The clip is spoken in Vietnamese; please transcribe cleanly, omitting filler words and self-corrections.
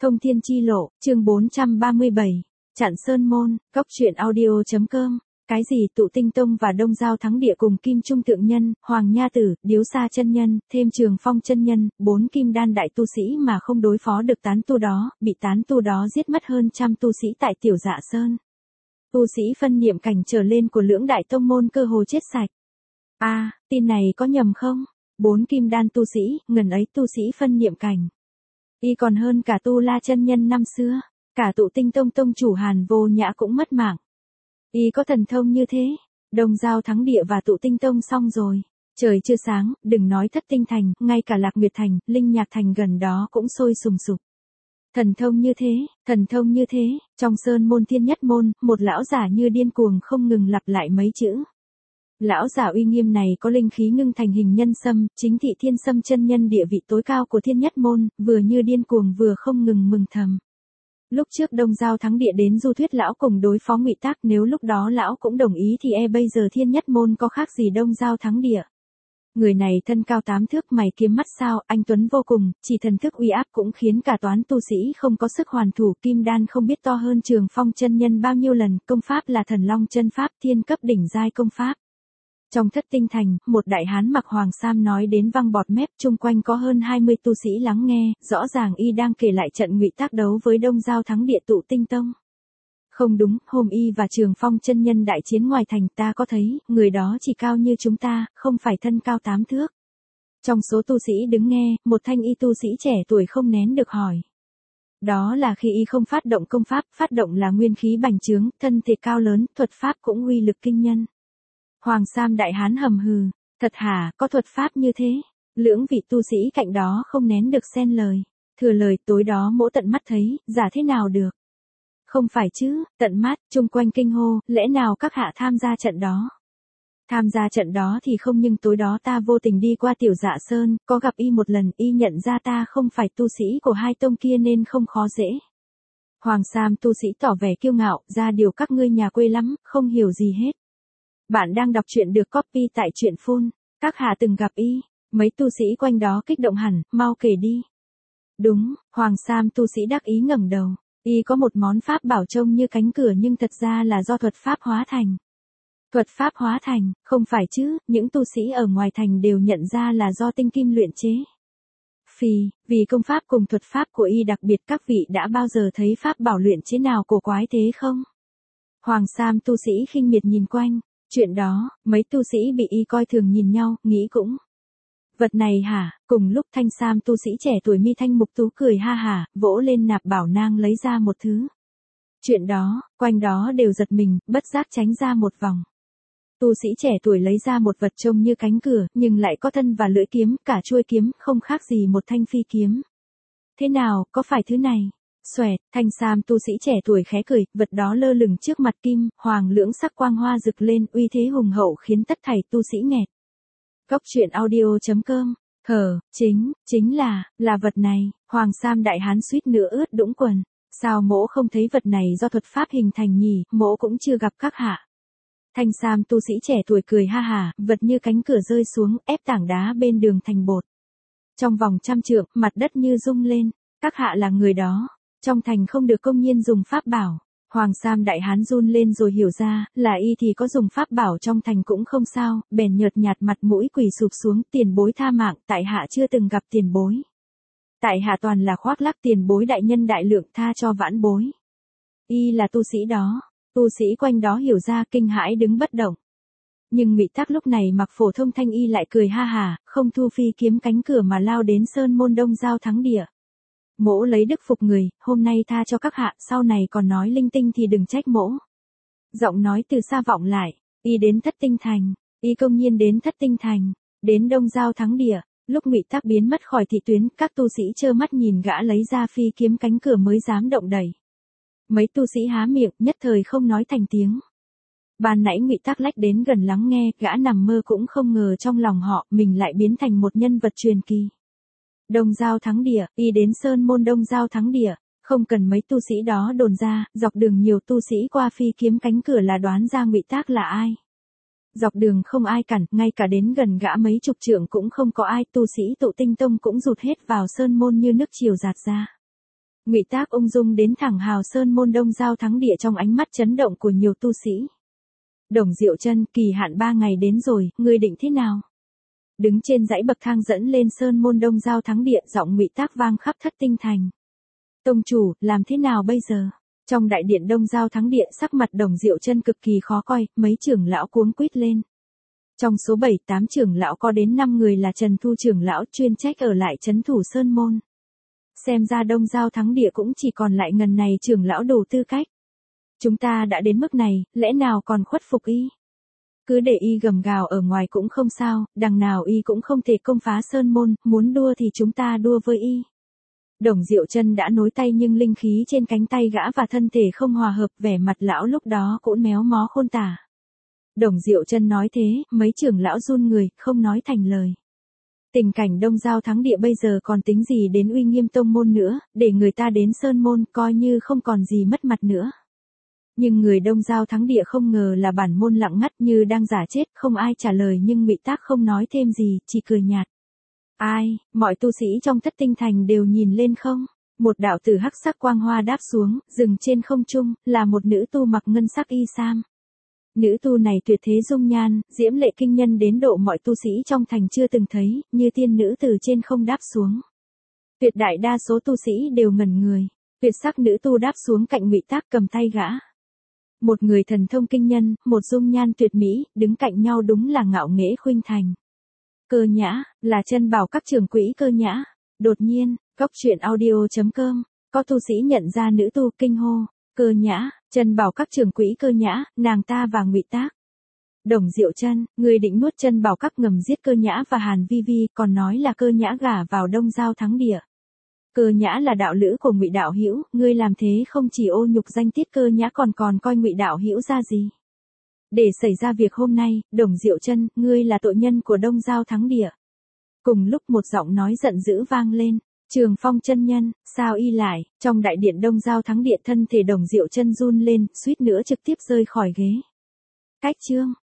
Thông thiên chi lộ, chương 437, Chặn Sơn Môn, Cốc truyện audio.com. Cái gì tụ tinh tông và Đông Giao Thắng Địa cùng Kim Trung Tượng Nhân, Hoàng Nha Tử, Điếu Sa chân nhân, thêm Trường Phong chân nhân, 4 kim đan đại tu sĩ mà không đối phó được tán tu đó, bị tán tu đó giết mất hơn trăm tu sĩ tại Tiểu Dạ Sơn. Tu sĩ phân niệm cảnh trở lên của lưỡng đại tông môn cơ hồ chết sạch. Tin này có nhầm không? 4 kim đan tu sĩ, ngần ấy tu sĩ phân niệm cảnh. Y còn hơn cả Tu La chân nhân năm xưa, cả tụ tinh tông tông chủ Hàn Vô Nhã cũng mất mạng. Y có thần thông như thế, Đông Giao Thắng Địa và tụ tinh tông xong rồi. Trời chưa sáng, đừng nói Thất Tinh Thành, ngay cả Lạc Nguyệt Thành, Linh Nhạc Thành gần đó cũng sôi sùng sục. Thần thông như thế, trong sơn môn Thiên Nhất Môn, một lão giả như điên cuồng không ngừng lặp lại mấy chữ. Lão giả uy nghiêm này có linh khí ngưng thành hình nhân sâm, chính thị Thiên Sâm chân nhân địa vị tối cao của Thiên Nhất Môn, vừa như điên cuồng vừa không ngừng mừng thầm. Lúc trước Đông Giao Thắng Địa đến du thuyết lão cùng đối phó Ngụy Tác, nếu lúc đó lão cũng đồng ý thì bây giờ Thiên Nhất Môn có khác gì Đông Giao Thắng Địa. Người này thân cao 8 thước, mày kiếm mắt sao, anh tuấn vô cùng, chỉ thần thức uy áp cũng khiến cả toán tu sĩ không có sức hoàn thủ. Kim đan không biết to hơn Trường Phong chân nhân bao nhiêu lần, công pháp là Thần Long chân pháp, thiên cấp đỉnh giai công pháp. Trong Thất Tinh Thành, một đại hán mặc hoàng sam nói đến văng bọt mép, chung quanh có hơn 20 tu sĩ lắng nghe, rõ ràng y đang kể lại trận Ngụy Tác đấu với Đông Giao Thắng Địa tụ tinh tông. Không đúng, hôm y và Trường Phong chân nhân đại chiến ngoài thành, ta có thấy, người đó chỉ cao như chúng ta, không phải thân cao 8 thước. Trong số tu sĩ đứng nghe, một thanh y tu sĩ trẻ tuổi không nén được hỏi. Đó là khi y không phát động công pháp, phát động là nguyên khí bành trướng, thân thể cao lớn, thuật pháp cũng uy lực kinh nhân. Hoàng Sam đại hán hầm hừ, thật hả, có thuật pháp như thế? Lưỡng vị tu sĩ cạnh đó không nén được xen lời. Thừa lời, tối đó mỗ tận mắt thấy, giả thế nào được? Không phải chứ, tận mắt, chung quanh kinh hô, lẽ nào các hạ tham gia trận đó? Tham gia trận đó thì không, nhưng tối đó ta vô tình đi qua Tiểu Dạ Sơn, có gặp y một lần, y nhận ra ta không phải tu sĩ của hai tông kia nên không khó dễ. Hoàng Sam tu sĩ tỏ vẻ kiêu ngạo, ra điều các ngươi nhà quê lắm, không hiểu gì hết. Bạn đang đọc truyện được copy tại truyện phun, các hạ từng gặp y, mấy tu sĩ quanh đó kích động hẳn, mau kể đi. Đúng, Hoàng Sam tu sĩ đắc ý ngẩng đầu, y có một món pháp bảo trông như cánh cửa nhưng thật ra là do thuật pháp hóa thành. Thuật pháp hóa thành, không phải chứ, những tu sĩ ở ngoài thành đều nhận ra là do tinh kim luyện chế. Vì công pháp cùng thuật pháp của y đặc biệt, các vị đã bao giờ thấy pháp bảo luyện chế nào cổ quái thế không? Hoàng Sam tu sĩ khinh miệt nhìn quanh. Chuyện đó, mấy tu sĩ bị y coi thường nhìn nhau, nghĩ cũng. Vật này hả? Cùng lúc Thanh Sam tu sĩ trẻ tuổi mi thanh mục tú cười ha hả, vỗ lên nạp bảo nang lấy ra một thứ. Chuyện đó, quanh đó đều giật mình, bất giác tránh ra một vòng. Tu sĩ trẻ tuổi lấy ra một vật trông như cánh cửa, nhưng lại có thân và lưỡi kiếm, cả chuôi kiếm, không khác gì một thanh phi kiếm. Thế nào, có phải thứ này? Xoẹt, Thanh Sam tu sĩ trẻ tuổi khẽ cười, vật đó lơ lửng trước mặt kim, hoàng lưỡng sắc quang hoa rực lên, uy thế hùng hậu khiến tất thảy tu sĩ nghẹt. Cốc truyện audio.com, chính là vật này. Hoàng Sam đại hán suýt nữa ướt đũng quần. Sao mỗ không thấy vật này do thuật pháp hình thành nhỉ, mỗ cũng chưa gặp các hạ. Thanh Sam tu sĩ trẻ tuổi cười ha hả, vật như cánh cửa rơi xuống, ép tảng đá bên đường thành bột. Trong vòng 100 trượng, mặt đất như rung lên. Các hạ là người đó. Trong thành không được công nhiên dùng pháp bảo. Hoàng Sam đại hán run lên rồi hiểu ra, là y thì có dùng pháp bảo trong thành cũng không sao, bèn nhợt nhạt mặt mũi quỳ sụp xuống, tiền bối tha mạng, tại hạ chưa từng gặp tiền bối. Tại hạ toàn là khoác lác, tiền bối đại nhân đại lượng, tha cho vãn bối. Y là tu sĩ đó, tu sĩ quanh đó hiểu ra, kinh hãi đứng bất động. Nhưng Ngụy Tác lúc này mặc phổ thông thanh y lại cười ha hả, không thu phi kiếm cánh cửa mà lao đến sơn môn Đông Giao Thắng Địa. Mỗ lấy đức phục người, hôm nay tha cho các hạ, sau này còn nói linh tinh thì đừng trách mỗ. Giọng nói từ xa vọng lại, y đến Thất Tinh Thành, y công nhiên đến Thất Tinh Thành, đến Đông Giao Thắng Địa. Lúc Ngụy Tác biến mất khỏi thị tuyến, các tu sĩ trơ mắt nhìn gã lấy ra phi kiếm cánh cửa mới dám động đẩy. Mấy tu sĩ há miệng, nhất thời không nói thành tiếng. Ban nãy Ngụy Tác lách đến gần lắng nghe, gã nằm mơ cũng không ngờ trong lòng họ, mình lại biến thành một nhân vật truyền kỳ. Đông Giao Thắng Địa, y đến sơn môn Đông Giao Thắng Địa, không cần mấy tu sĩ đó đồn ra, dọc đường nhiều tu sĩ qua phi kiếm cánh cửa là đoán ra Ngụy Tác là ai. Dọc đường không ai cản, ngay cả đến gần gã mấy chục trượng cũng không có ai, tu sĩ tụ tinh tông cũng rụt hết vào sơn môn như nước chiều dạt ra. Ngụy Tác ung dung đến thẳng Hào Sơn môn Đông Giao Thắng Địa trong ánh mắt chấn động của nhiều tu sĩ. Đồng Diệu Chân, kỳ hạn 3 ngày đến rồi, ngươi định thế nào? Đứng trên dãy bậc thang dẫn lên Sơn môn Đông Giao Thắng Địa, giọng Ngụy Tác vang khắp thất tinh thành. Tông chủ, làm thế nào bây giờ? Trong đại điện Đông Giao Thắng Địa, sắc mặt Đồng Diệu Chân cực kỳ khó coi, mấy trưởng lão cuống quýt lên. Trong số 7-8 trưởng lão có đến 5 người là Trần Thu trưởng lão chuyên trách ở lại trấn thủ Sơn môn. Xem ra Đông Giao Thắng Địa cũng chỉ còn lại ngần này trưởng lão đủ tư cách. Chúng ta đã đến mức này, lẽ nào còn khuất phục y? Cứ để y gầm gào ở ngoài cũng không sao, đằng nào y cũng không thể công phá Sơn môn, muốn đua thì chúng ta đua với y. Đồng Diệu Chân đã nối tay nhưng linh khí trên cánh tay gã và thân thể không hòa hợp, vẻ mặt lão lúc đó cũng méo mó khôn tả. Đồng Diệu Chân nói thế, mấy trưởng lão run người, không nói thành lời. Tình cảnh Đông Giao Thắng Địa bây giờ còn tính gì đến uy nghiêm tông môn nữa, để người ta đến Sơn môn coi như không còn gì mất mặt nữa. Nhưng người Đông Giao Thắng Địa không ngờ là bản môn lặng ngắt như đang giả chết, không ai trả lời nhưng Ngụy Tác không nói thêm gì, chỉ cười nhạt. Ai, mọi tu sĩ trong thất tinh thành đều nhìn lên không? Một đạo tử hắc sắc quang hoa đáp xuống, dừng trên không trung, là một nữ tu mặc ngân sắc y sam. Nữ tu này tuyệt thế dung nhan, diễm lệ kinh nhân đến độ mọi tu sĩ trong thành chưa từng thấy, như tiên nữ từ trên không đáp xuống. Tuyệt đại đa số tu sĩ đều ngẩn người, tuyệt sắc nữ tu đáp xuống cạnh Ngụy Tác cầm tay gã. Một người thần thông kinh nhân, một dung nhan tuyệt mỹ, đứng cạnh nhau đúng là ngạo nghễ khuynh thành. Cơ Nhã, là chân bảo các trưởng quỹ Cơ Nhã. Đột nhiên, Cốc Truyện Audio.com, có tu sĩ nhận ra nữ tu kinh hô. Cơ Nhã, chân bảo các trưởng quỹ Cơ Nhã, nàng ta và Ngụy Tác. Đồng Diệu Chân, người định nuốt chân bảo các ngầm giết Cơ Nhã và Hàn Vi Vi, còn nói là Cơ Nhã gả vào Đông Giao Thắng Địa. Cơ Nhã là đạo lữ của Ngụy đạo hữu, ngươi làm thế không chỉ ô nhục danh tiết Cơ Nhã còn coi Ngụy đạo hữu ra gì. Để xảy ra việc hôm nay, Đồng Diệu Chân, ngươi là tội nhân của Đông Giao Thắng Địa. Cùng lúc một giọng nói giận dữ vang lên. Trường Phong chân nhân, sao y lại? Trong đại điện Đông Giao Thắng Địa, thân thể Đồng Diệu Chân run lên, suýt nữa trực tiếp rơi khỏi ghế. Cách chương